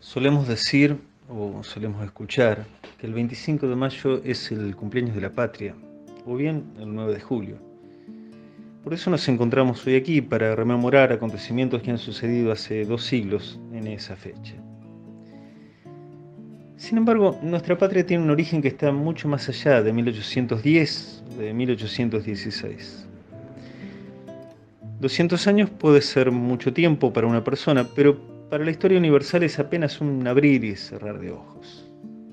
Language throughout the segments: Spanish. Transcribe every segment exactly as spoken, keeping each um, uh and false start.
Solemos decir, o solemos escuchar, que el veinticinco de mayo es el cumpleaños de la patria, o bien el nueve de julio. Por eso nos encontramos hoy aquí para rememorar acontecimientos que han sucedido hace dos siglos en esa fecha. Sin embargo, nuestra patria tiene un origen que está mucho más allá de mil ochocientos diez o de mil ochocientos dieciséis. doscientos años puede ser mucho tiempo para una persona, pero para la historia universal es apenas un abrir y cerrar de ojos.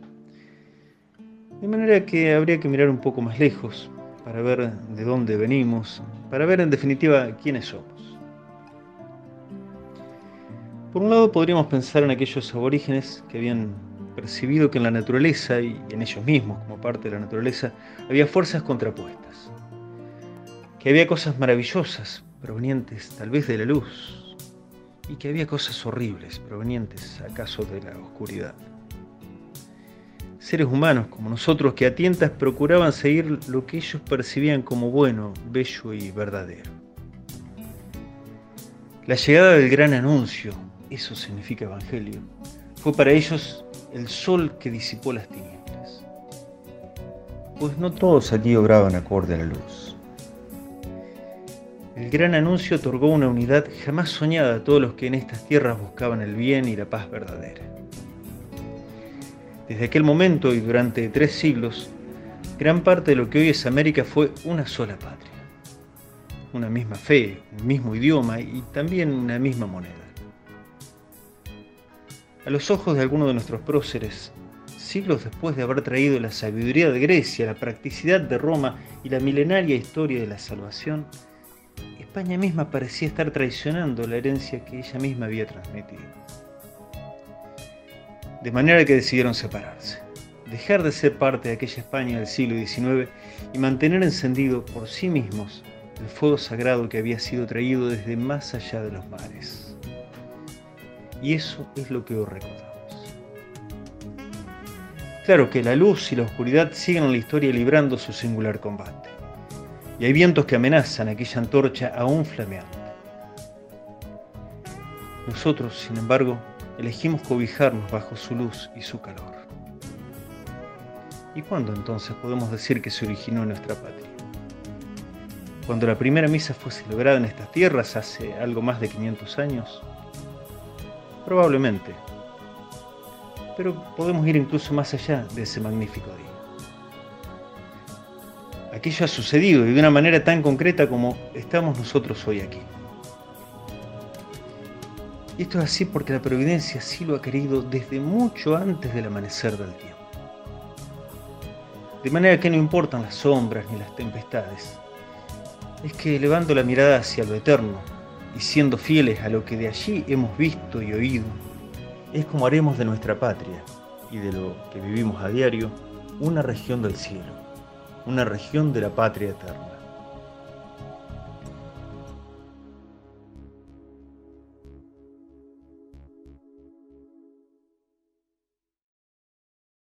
De manera que habría que mirar un poco más lejos para ver de dónde venimos, para ver en definitiva quiénes somos. Por un lado podríamos pensar en aquellos aborígenes que habían percibido que en la naturaleza y en ellos mismos como parte de la naturaleza había fuerzas contrapuestas, que había cosas maravillosas provenientes tal vez de la luz y que había cosas horribles provenientes acaso de la oscuridad. Seres humanos como nosotros que a tientas procuraban seguir lo que ellos percibían como bueno, bello y verdadero. La llegada del gran anuncio, eso significa evangelio, fue para ellos el sol que disipó las tinieblas. Pues no todos aquí obraban acorde a la luz. El gran anuncio otorgó una unidad jamás soñada a todos los que en estas tierras buscaban el bien y la paz verdadera. Desde aquel momento y durante tres siglos, gran parte de lo que hoy es América fue una sola patria, una misma fe, un mismo idioma y también una misma moneda. A los ojos de algunos de nuestros próceres, siglos después de haber traído la sabiduría de Grecia, la practicidad de Roma y la milenaria historia de la salvación, España misma parecía estar traicionando la herencia que ella misma había transmitido. De manera que decidieron separarse, dejar de ser parte de aquella España del siglo diecinueve y mantener encendido por sí mismos el fuego sagrado que había sido traído desde más allá de los mares. Y eso es lo que hoy recordamos. Claro que la luz y la oscuridad siguen en la historia librando su singular combate. Y hay vientos que amenazan aquella antorcha aún flameante. Nosotros, sin embargo, elegimos cobijarnos bajo su luz y su calor. ¿Y cuándo entonces podemos decir que se originó nuestra patria? ¿Cuando la primera misa fue celebrada en estas tierras hace algo más de quinientos años? Probablemente. Pero podemos ir incluso más allá de ese magnífico día. Aquello ha sucedido y de una manera tan concreta como estamos nosotros hoy aquí. Y esto es así porque la providencia así lo ha querido desde mucho antes del amanecer del tiempo. De manera que no importan las sombras ni las tempestades. Es que elevando la mirada hacia lo eterno y siendo fieles a lo que de allí hemos visto y oído, es como haremos de nuestra patria y de lo que vivimos a diario una región del cielo, una región de la patria eterna.